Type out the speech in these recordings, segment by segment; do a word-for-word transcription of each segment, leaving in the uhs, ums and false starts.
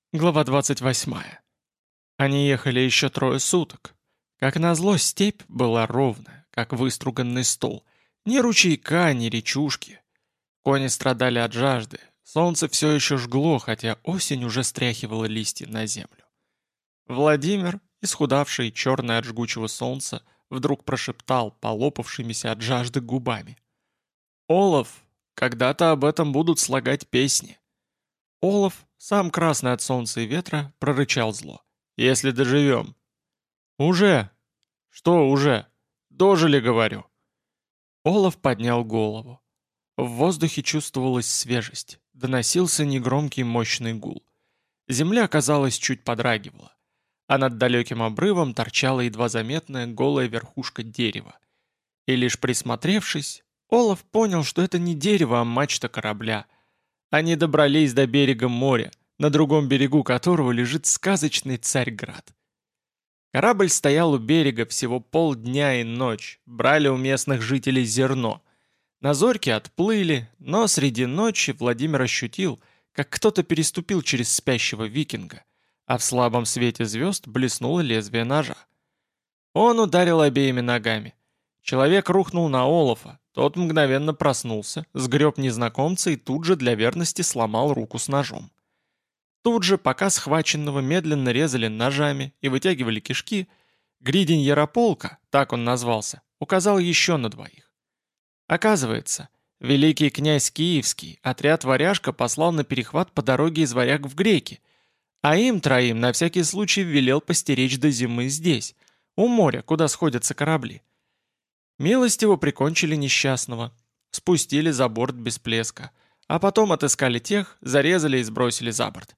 Глава двадцать восьмая. Они ехали еще трое суток. Как назло, степь была ровная, как выструганный стол. Ни ручейка, ни речушки. Кони страдали от жажды. Солнце все еще жгло, хотя осень уже стряхивала листья на землю. Владимир, исхудавший, черный от жгучего солнца, вдруг прошептал, полопавшимися от жажды губами. «Олаф, когда-то об этом будут слагать песни». Олаф, сам красный от солнца и ветра, прорычал зло. «Если доживем». «Уже?» «Что уже?» «Дожили, говорю». Олаф поднял голову. В воздухе чувствовалась свежесть, доносился негромкий мощный гул. Земля, казалось, чуть подрагивала, а над далеким обрывом торчала едва заметная голая верхушка дерева. И лишь присмотревшись, Олаф понял, что это не дерево, а мачта корабля. Они добрались до берега моря, на другом берегу которого лежит сказочный Царьград. Корабль стоял у берега всего полдня и ночь, брали у местных жителей зерно. На зорьке отплыли, но среди ночи Владимир ощутил, как кто-то переступил через спящего викинга, а в слабом свете звезд блеснуло лезвие ножа. Он ударил обеими ногами. Человек рухнул на Олафа, тот мгновенно проснулся, сгреб незнакомца и тут же для верности сломал руку с ножом. Тут же, пока схваченного медленно резали ножами и вытягивали кишки, Гридень Ярополка, так он назвался, указал еще на двоих. Оказывается, великий князь Киевский отряд варяжка послал на перехват по дороге из Варяг в Греки, а им троим на всякий случай велел постеречь до зимы здесь, у моря, куда сходятся корабли. Милостиво прикончили несчастного, спустили за борт без плеска, а потом отыскали тех, зарезали и сбросили за борт.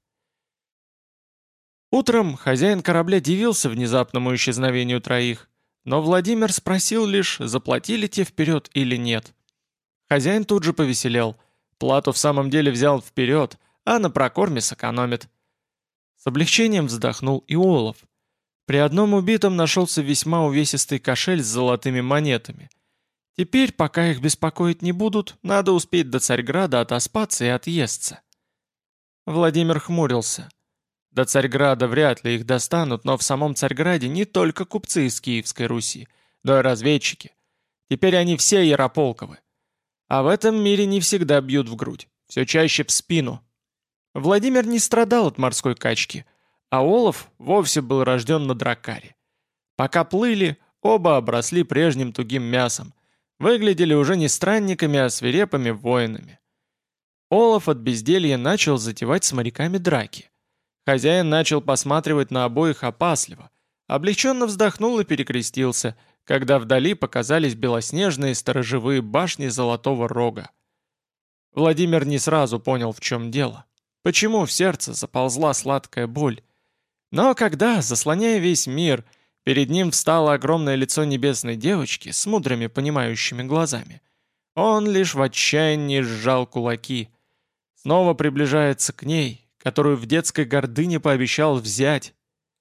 Утром хозяин корабля дивился внезапному исчезновению троих, но Владимир спросил лишь, заплатили те вперед или нет. Хозяин тут же повеселел, плату в самом деле взял вперед, а на прокорме сэкономит. С облегчением вздохнул и Олаф. При одном убитом нашелся весьма увесистый кошель с золотыми монетами. Теперь, пока их беспокоить не будут, надо успеть до Царьграда отоспаться и отъесться. Владимир хмурился. До Царьграда вряд ли их достанут, но в самом Царьграде не только купцы из Киевской Руси, но и разведчики. Теперь они все Ярополковы. А в этом мире не всегда бьют в грудь, все чаще в спину. Владимир не страдал от морской качки, а Олаф вовсе был рожден на дракаре. Пока плыли, оба обросли прежним тугим мясом, выглядели уже не странниками, а свирепыми воинами. Олаф от безделья начал затевать с моряками драки. Хозяин начал посматривать на обоих опасливо, облегченно вздохнул и перекрестился, когда вдали показались белоснежные сторожевые башни Золотого Рога. Владимир не сразу понял, в чем дело, почему в сердце заползла сладкая боль. Но когда, заслоняя весь мир, перед ним встало огромное лицо небесной девочки с мудрыми понимающими глазами, он лишь в отчаянии сжал кулаки. Снова приближается к ней, которую в детской гордыне пообещал взять.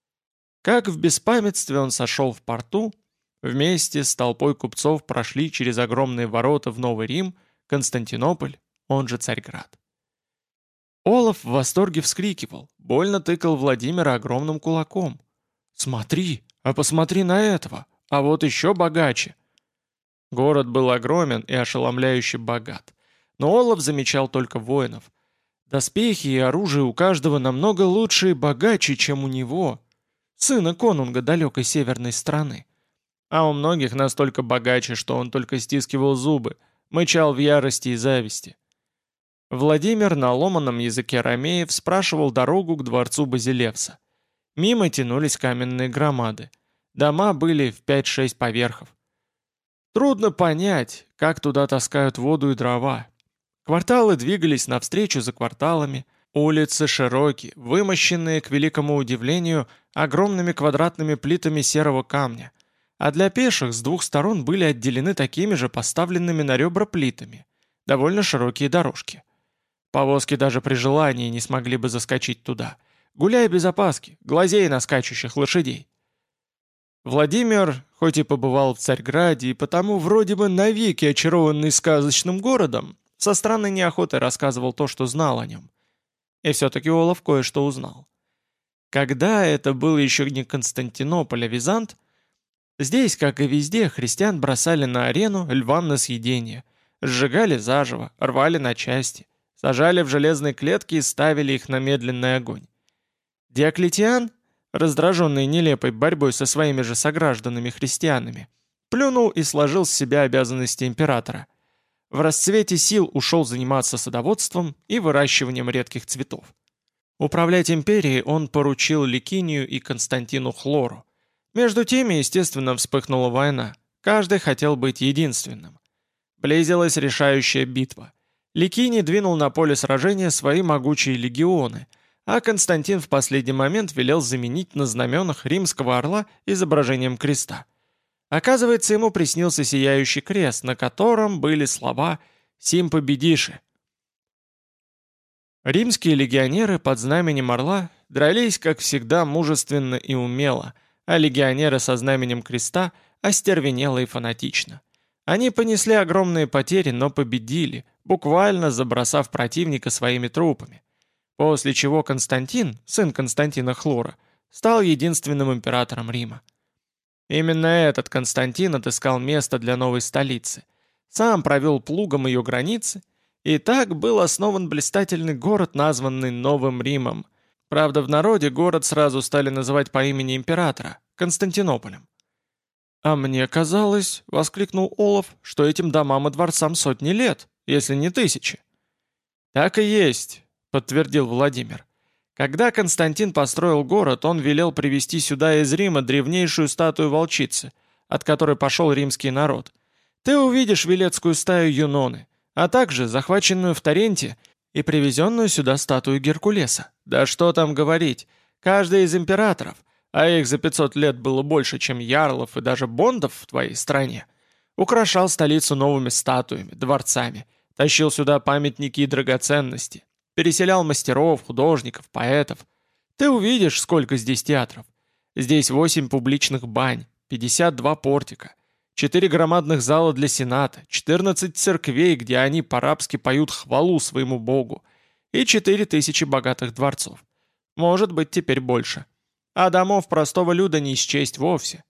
Как в беспамятстве он сошел в порту, вместе с толпой купцов прошли через огромные ворота в Новый Рим, Константинополь, он же Царьград. Олаф в восторге вскрикивал, больно тыкал Владимира огромным кулаком. «Смотри, а посмотри на этого, а вот еще богаче!» Город был огромен и ошеломляюще богат, но Олаф замечал только воинов. Доспехи и оружие у каждого намного лучше и богаче, чем у него, сына конунга далекой северной страны. А у многих настолько богаче, что он только стискивал зубы, мычал в ярости и зависти. Владимир на ломаном языке ромеев спрашивал дорогу к дворцу Базилевса. Мимо тянулись каменные громады. Дома были в пять-шесть поверхов. Трудно понять, как туда таскают воду и дрова. Кварталы двигались навстречу за кварталами, улицы широкие, вымощенные, к великому удивлению, огромными квадратными плитами серого камня, а для пеших с двух сторон были отделены такими же поставленными на ребра плитами, довольно широкие дорожки. Повозки даже при желании не смогли бы заскочить туда, гуляя без опаски, глазея на скачущих лошадей. Владимир, хоть и побывал в Царьграде и потому вроде бы навеки очарованный сказочным городом, со странной неохотой рассказывал то, что знал о нем. И все-таки Олаф кое-что узнал. Когда это был еще не Константинополь, а Визант, здесь, как и везде, христиан бросали на арену львам на съедение, сжигали заживо, рвали на части, сажали в железные клетки и ставили их на медленный огонь. Диоклетиан, раздраженный нелепой борьбой со своими же согражданами-христианами, плюнул и сложил с себя обязанности императора. В расцвете сил ушел заниматься садоводством и выращиванием редких цветов. Управлять империей он поручил Ликинию и Константину Хлору. Между теми, естественно, вспыхнула война. Каждый хотел быть единственным. Близилась решающая битва. Ликиний двинул на поле сражения свои могучие легионы, а Константин в последний момент велел заменить на знаменах римского орла изображением креста. Оказывается, ему приснился сияющий крест, на котором были слова «Сим победиши». Римские легионеры под знаменем орла дрались, как всегда, мужественно и умело, а легионеры со знаменем креста остервенело и фанатично. Они понесли огромные потери, но победили, буквально забросав противника своими трупами. После чего Константин, сын Константина Хлора, стал единственным императором Рима. Именно этот Константин отыскал место для новой столицы, сам провел плугом ее границы, и так был основан блистательный город, названный Новым Римом. Правда, в народе город сразу стали называть по имени императора – Константинополем. «А мне казалось, — воскликнул Олаф, — что этим домам и дворцам сотни лет, если не тысячи». «Так и есть», — подтвердил Владимир. «Когда Константин построил город, он велел привезти сюда из Рима древнейшую статую волчицы, от которой пошел римский народ. Ты увидишь Вилецкую стаю Юноны, а также захваченную в Таренте и привезенную сюда статую Геркулеса. Да что там говорить, каждый из императоров, а их за пятьсот лет было больше, чем ярлов и даже бондов в твоей стране, украшал столицу новыми статуями, дворцами, тащил сюда памятники и драгоценности, переселял мастеров, художников, поэтов. Ты увидишь, сколько здесь театров. Здесь восемь публичных бань, пятьдесят два портика, четыре громадных зала для сената, четырнадцать церквей, где они по-рабски поют хвалу своему богу, и четыре тысячи богатых дворцов. Может быть, теперь больше. А домов простого люда не счесть вовсе.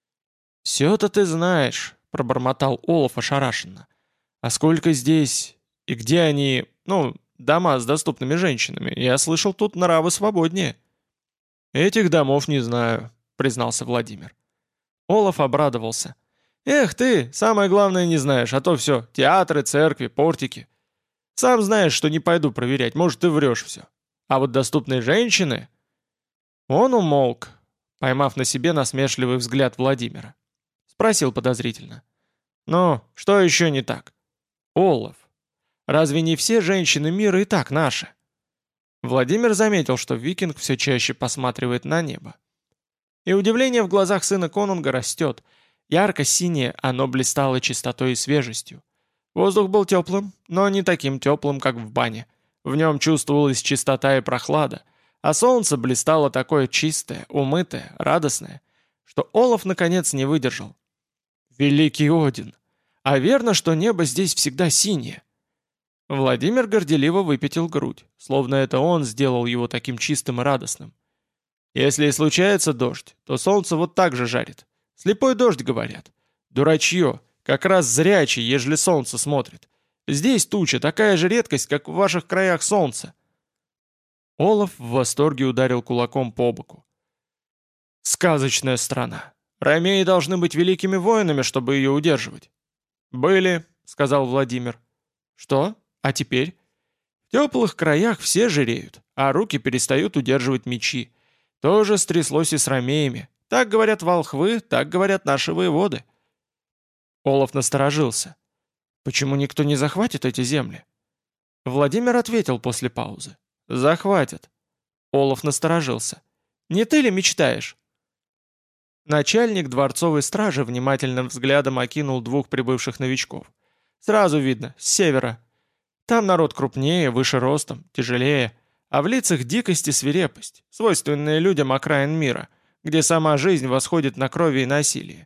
«Все-то ты знаешь», — пробормотал Олаф ошарашенно. «А сколько здесь? И где они, ну, дома с доступными женщинами? Я слышал, тут нравы свободнее». «Этих домов не знаю», — признался Владимир. Олаф обрадовался. «Эх ты, самое главное не знаешь, а то все, театры, церкви, портики. Сам знаешь, что не пойду проверять, может, ты врешь все. А вот доступные женщины...» Он умолк, поймав на себе насмешливый взгляд Владимира. Спросил подозрительно. «Ну, что еще не так?» «Олаф, разве не все женщины мира и так наши?» Владимир заметил, что викинг все чаще посматривает на небо. И удивление в глазах сына конунга растет. Ярко-синее оно блистало чистотой и свежестью. Воздух был теплым, но не таким теплым, как в бане. В нем чувствовалась чистота и прохлада, а солнце блистало такое чистое, умытое, радостное, что Олаф наконец не выдержал. «Великий Один! А верно, что небо здесь всегда синее?» Владимир горделиво выпятил грудь, словно это он сделал его таким чистым и радостным. «Если и случается дождь, то солнце вот так же жарит. Слепой дождь, говорят. Дурачье, как раз зрячий, ежели солнце смотрит. Здесь туча, такая же редкость, как в ваших краях солнце». Олаф в восторге ударил кулаком по боку. «Сказочная страна. Ромеи должны быть великими воинами, чтобы ее удерживать». «Были», — сказал Владимир. «Что? А теперь?» «В теплых краях все жиреют, а руки перестают удерживать мечи. То же стряслось и с ромеями. Так говорят волхвы, так говорят наши воеводы». Олаф насторожился. «Почему никто не захватит эти земли?» Владимир ответил после паузы. «Захватят». Олаф насторожился. «Не ты ли мечтаешь?» Начальник дворцовой стражи внимательным взглядом окинул двух прибывших новичков. Сразу видно, с севера. Там народ крупнее, выше ростом, тяжелее, а в лицах дикость и свирепость, свойственные людям окраин мира, где сама жизнь восходит на крови и насилие.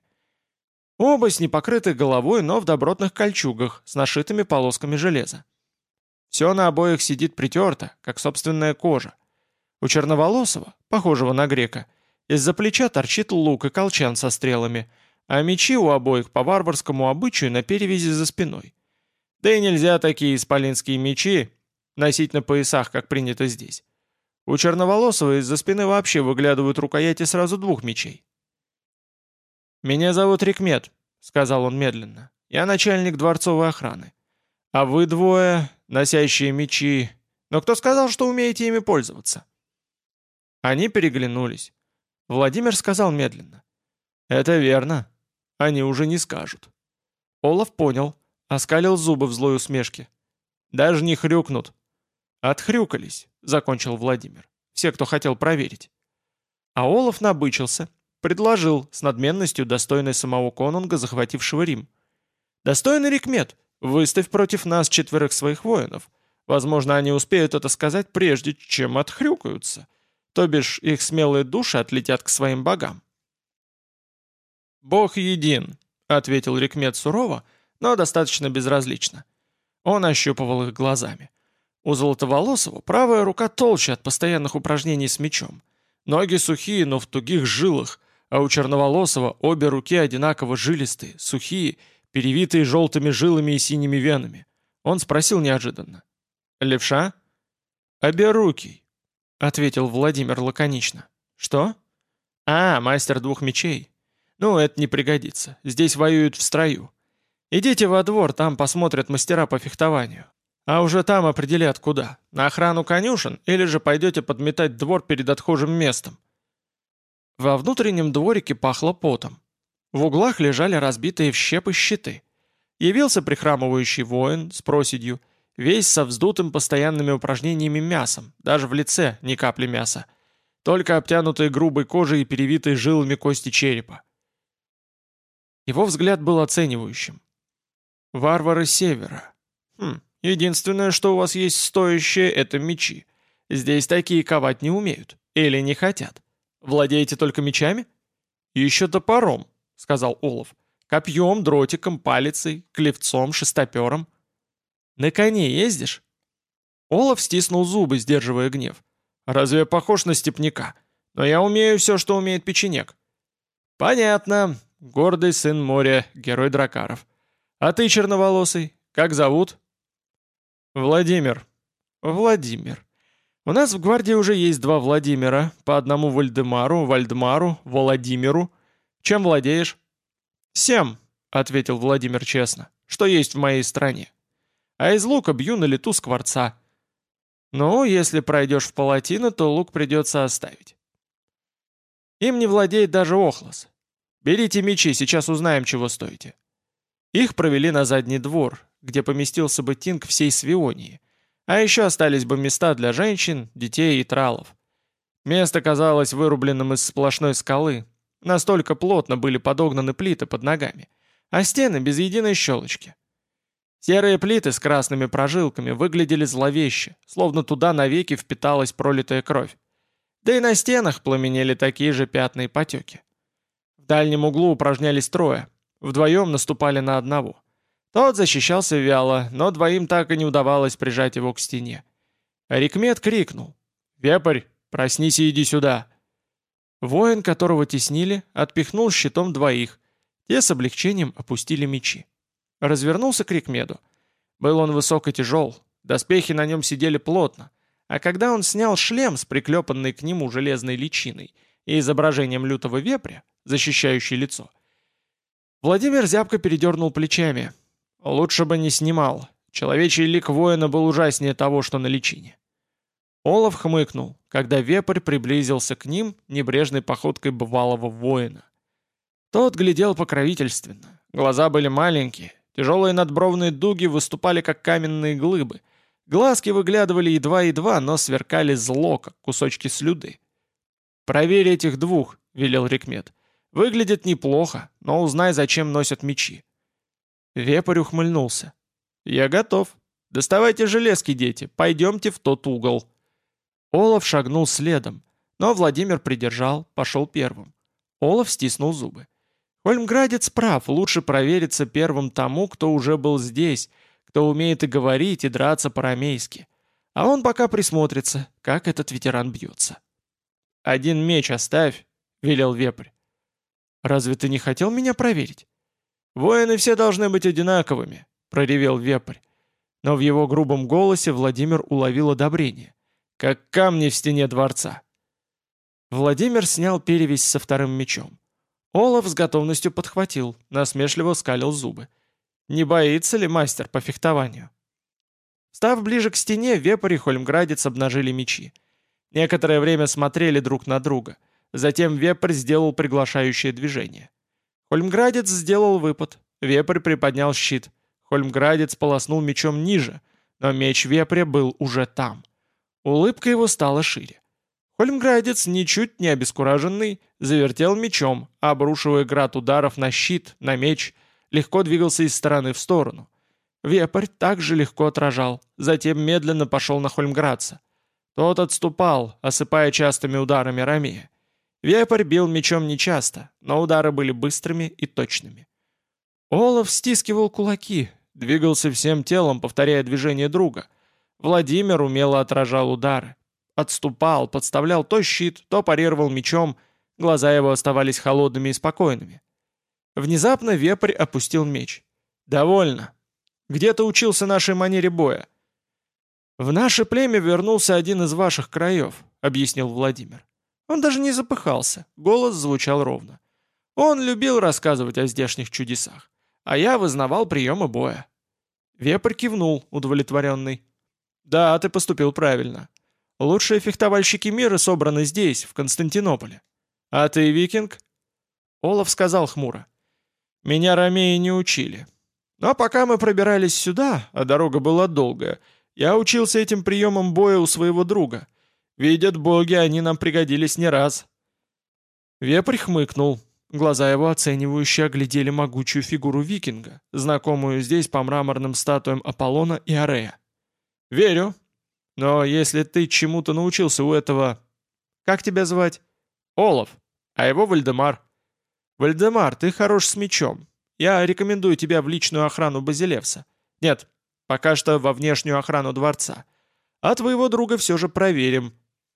Оба с непокрытой головой, но в добротных кольчугах, с нашитыми полосками железа. Все на обоих сидит притерто, как собственная кожа. У черноволосого, похожего на грека, из-за плеча торчит лук и колчан со стрелами, а мечи у обоих по варварскому обычаю на перевязи за спиной. Да и нельзя такие исполинские мечи носить на поясах, как принято здесь. У черноволосого из-за спины вообще выглядывают рукояти сразу двух мечей. «Меня зовут Рикмет», — сказал он медленно. «Я начальник дворцовой охраны. А вы двое, носящие мечи... Но кто сказал, что умеете ими пользоваться?» Они переглянулись. Владимир сказал медленно. «Это верно. Они уже не скажут». Олаф понял, оскалил зубы в злой усмешке. «Даже не хрюкнут». «Отхрюкались», — закончил Владимир. «Все, кто хотел проверить». А Олаф набычился, предложил с надменностью, достойной самого конунга, захватившего Рим. «Достойный Рикмет, выставь против нас четверых своих воинов. Возможно, они успеют это сказать, прежде чем отхрюкаются. То бишь, их смелые души отлетят к своим богам». «Бог един», — ответил Рикмет сурово, но достаточно безразлично. Он ощупывал их глазами. У Золотоволосого правая рука толще от постоянных упражнений с мечом. Ноги сухие, но в тугих жилах, а у Черноволосого обе руки одинаково жилистые, сухие, перевитые желтыми жилами и синими венами. Он спросил неожиданно. «Левша?» «Оберукий», — ответил Владимир лаконично. «Что?» «А, мастер двух мечей. Ну, это не пригодится. Здесь воюют в строю. Идите во двор, там посмотрят мастера по фехтованию. А уже там определят, куда. На охрану конюшен или же пойдете подметать двор перед отхожим местом». Во внутреннем дворике пахло потом. В углах лежали разбитые в щепы щиты. Явился прихрамывающий воин с проседью, весь со вздутым постоянными упражнениями мясом, даже в лице ни капли мяса, только обтянутые грубой кожей и перевитые жилами кости черепа. Его взгляд был оценивающим. «Варвары севера. Хм, единственное, что у вас есть стоящее, это мечи. Здесь такие ковать не умеют. Или не хотят. Владеете только мечами?» «Еще топором», — сказал Олаф. «Копьем, дротиком, палицей, клевцом, шестопером». «На коне ездишь?» Олаф стиснул зубы, сдерживая гнев. «Разве я похож на степняка? Но я умею все, что умеет печенек». «Понятно. Гордый сын моря, герой дракаров. А ты, черноволосый, как зовут?» «Владимир». «Владимир. У нас в гвардии уже есть два Владимира, по одному Вальдемару, Вальдмару, Владимиру. Чем владеешь?» «Всем», — ответил Владимир честно, — «что есть в моей стране. А из лука бью на лету скворца. Ну, если пройдешь в палатино, то лук придется оставить. Им не владеет даже Охлос. Берите мечи, сейчас узнаем, чего стоите». Их провели на задний двор, где поместился бы тинг всей Свионии, а еще остались бы места для женщин, детей и тралов. Место казалось вырубленным из сплошной скалы, настолько плотно были подогнаны плиты под ногами, а стены без единой щелочки. Серые плиты с красными прожилками выглядели зловеще, словно туда навеки впиталась пролитая кровь. Да и на стенах пламенели такие же пятна и потеки. В дальнем углу упражнялись трое, вдвоем наступали на одного. Тот защищался вяло, но двоим так и не удавалось прижать его к стене. Рикмет крикнул: «Вепрь, проснись и иди сюда!» Воин, которого теснили, отпихнул щитом двоих. Те с облегчением опустили мечи. Развернулся к Рикмеду. Был он высок и тяжел, доспехи на нем сидели плотно, а когда он снял шлем с приклепанной к нему железной личиной и изображением лютого вепря, защищающий лицо, Владимир зябко передернул плечами. Лучше бы не снимал. Человечий лик воина был ужаснее того, что на личине. Олаф хмыкнул, когда вепрь приблизился к ним небрежной походкой бывалого воина. Тот глядел покровительственно. Глаза были маленькие, тяжелые надбровные дуги выступали как каменные глыбы. Глазки выглядывали едва-едва, но сверкали зло, как кусочки слюды. «Проверь этих двух», — велел Рикмет. «Выглядит неплохо, но узнай, зачем носят мечи». Вепрь ухмыльнулся. «Я готов. Доставайте железки, дети, пойдемте в тот угол». Олаф шагнул следом, но Владимир придержал, пошел первым. Олаф стиснул зубы. Хольмградец прав, лучше провериться первым тому, кто уже был здесь, кто умеет и говорить, и драться по-рамейски. А он пока присмотрится, как этот ветеран бьется. «Один меч оставь», — велел вепрь. «Разве ты не хотел меня проверить?» «Воины все должны быть одинаковыми», — проревел вепрь. Но в его грубом голосе Владимир уловил одобрение. «Как камни в стене дворца». Владимир снял перевязь со вторым мечом. Олаф с готовностью подхватил, насмешливо скалил зубы. Не боится ли мастер по фехтованию? Став ближе к стене, вепрь и хольмградец обнажили мечи. Некоторое время смотрели друг на друга. Затем вепрь сделал приглашающее движение. Хольмградец сделал выпад. Вепрь приподнял щит. Хольмградец полоснул мечом ниже, но меч вепря был уже там. Улыбка его стала шире. Хольмградец, ничуть не обескураженный, завертел мечом, обрушивая град ударов на щит, на меч, легко двигался из стороны в сторону. Вепрь также легко отражал, затем медленно пошел на Хольмградца. Тот отступал, осыпая частыми ударами ромея. Вепрь бил мечом нечасто, но удары были быстрыми и точными. Олаф стискивал кулаки, двигался всем телом, повторяя движение друга. Владимир умело отражал удары. Отступал, подставлял то щит, то парировал мечом, глаза его оставались холодными и спокойными. Внезапно вепрь опустил меч. «Довольно. Где ты учился нашей манере боя?» «В наше племя вернулся один из ваших краев», — объяснил Владимир. Он даже не запыхался, голос звучал ровно. Он любил рассказывать о здешних чудесах, а я вызнавал приемы боя. Вепрь кивнул, удовлетворенный. «Да, ты поступил правильно. Лучшие фехтовальщики мира собраны здесь, в Константинополе. А ты викинг?» Олаф сказал хмуро. «Меня ромеи не учили. Но пока мы пробирались сюда, а дорога была долгая, я учился этим приемам боя у своего друга. Видят боги, они нам пригодились не раз». Вепрь хмыкнул. Глаза его оценивающе оглядели могучую фигуру викинга, знакомую здесь по мраморным статуям Аполлона и Арея. «Верю. Но если ты чему-то научился у этого... Как тебя звать?» «Олаф. А его Вальдемар». «Вальдемар, ты хорош с мечом. Я рекомендую тебя в личную охрану Базилевса. Нет, пока что во внешнюю охрану дворца. А твоего друга все же проверим».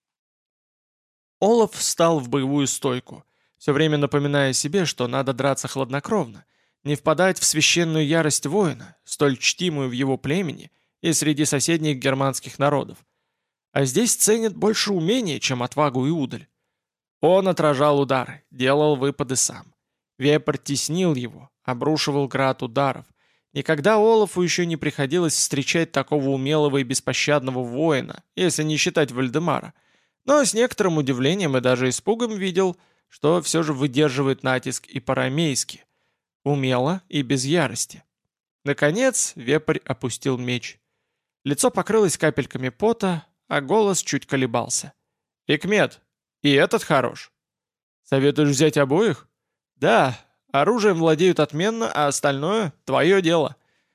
Олаф встал в боевую стойку, все время напоминая себе, что надо драться хладнокровно, не впадать в священную ярость воина, столь чтимую в его племени и среди соседних германских народов. А здесь ценят больше умения, чем отвагу и удаль. Он отражал удары, делал выпады сам. Вепрь теснил его, обрушивал град ударов. Никогда Олафу еще не приходилось встречать такого умелого и беспощадного воина, если не считать Вальдемара. Но с некоторым удивлением и даже испугом видел, что все же выдерживает натиск и по-ромейски. Умело и без ярости. Наконец вепрь опустил меч. Лицо покрылось капельками пота, а голос чуть колебался. «Икмет, и этот хорош. Советуешь взять обоих?» «Да, оружием владеют отменно, а остальное — твое дело».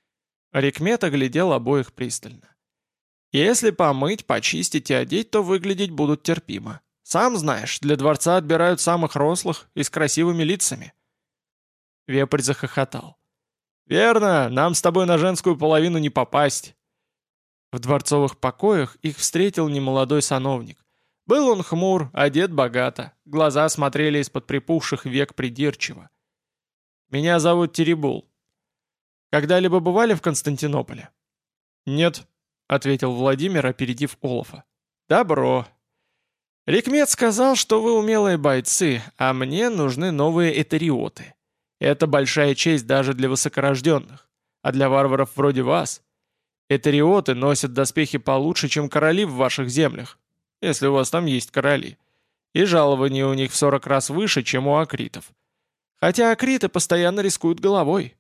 Рикмет оглядел обоих пристально. «Если помыть, почистить и одеть, то выглядеть будут терпимо. Сам знаешь, для дворца отбирают самых рослых и с красивыми лицами». Вепрь захохотал. «Верно, нам с тобой на женскую половину не попасть». В дворцовых покоях их встретил немолодой сановник. Был он хмур, одет богато, глаза смотрели из-под припухших век придирчиво. «Меня зовут Теребул. Когда-либо бывали в Константинополе?» «Нет», — ответил Владимир, опередив Олафа. «Добро. Рикмет сказал, что вы умелые бойцы, а мне нужны новые этериоты. Это большая честь даже для высокорожденных, а для варваров вроде вас. Этериоты носят доспехи получше, чем короли в ваших землях, если у вас там есть короли, и жалование у них в сорок раз выше, чем у акритов. Хотя акриты постоянно рискуют головой».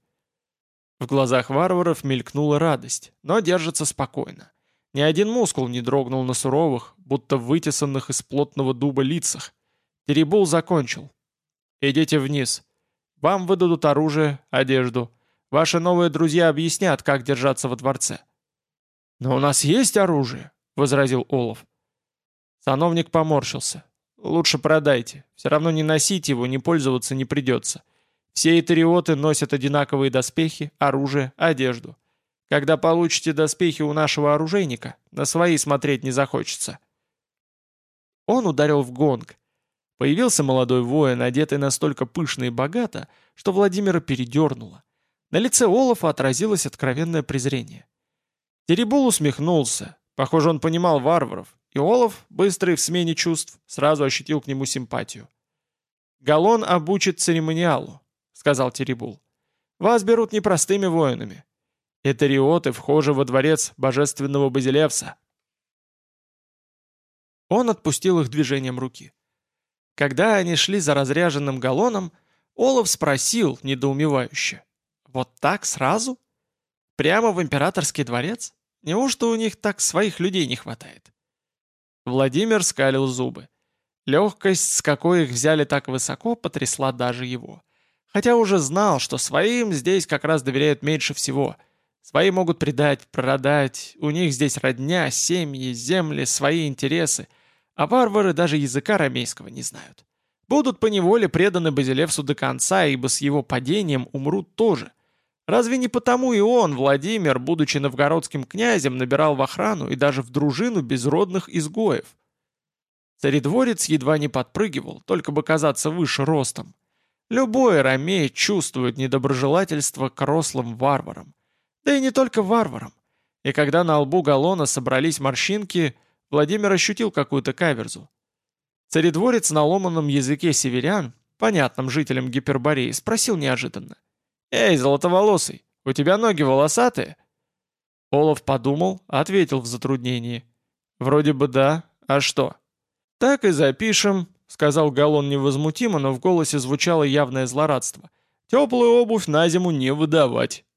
В глазах варваров мелькнула радость, но держатся спокойно. Ни один мускул не дрогнул на суровых, будто вытесанных из плотного дуба лицах. Теребул закончил. «Идите вниз. Вам выдадут оружие, одежду. Ваши новые друзья объяснят, как держаться во дворце». «Но у нас есть оружие», — возразил Олаф. Сановник поморщился. «Лучше продайте. Все равно не носить его, не пользоваться не придется. Все этериоты носят одинаковые доспехи, оружие, одежду. Когда получите доспехи у нашего оружейника, на свои смотреть не захочется». Он ударил в гонг. Появился молодой воин, одетый настолько пышно и богато, что Владимира передернуло. На лице Олафа отразилось откровенное презрение. Теребул усмехнулся. Похоже, он понимал варваров, и Олаф, быстрый в смене чувств, сразу ощутил к нему симпатию. «Галлон обучит церемониалу», — сказал Теребул. «Вас берут непростыми воинами. Это риоты вхожи во дворец божественного Базилевса». Он отпустил их движением руки. Когда они шли за разряженным Галлоном, Олаф спросил недоумевающе: «Вот так сразу? Прямо в императорский дворец? Неужто у них так своих людей не хватает?» Владимир скалил зубы. Легкость, с какой их взяли так высоко, потрясла даже его. Хотя уже знал, что своим здесь как раз доверяют меньше всего. Свои могут предать, продать, у них здесь родня, семьи, земли, свои интересы, а варвары даже языка рамейского не знают. Будут поневоле преданы Базилевсу до конца, ибо с его падением умрут тоже. Разве не потому и он, Владимир, будучи новгородским князем, набирал в охрану и даже в дружину безродных изгоев? Царедворец едва не подпрыгивал, только бы казаться выше ростом. Любой ромей чувствует недоброжелательство к рослым варварам. Да и не только варварам. И когда на лбу Галлона собрались морщинки, Владимир ощутил какую-то каверзу. Царедворец на ломаном языке северян, понятном жителям Гипербореи, спросил неожиданно: «Эй, золотоволосый, у тебя ноги волосатые?» Олаф подумал, ответил в затруднении: «Вроде бы да, а что?» «Так и запишем», — сказал Галлон невозмутимо, но в голосе звучало явное злорадство. «Теплую обувь на зиму не выдавать».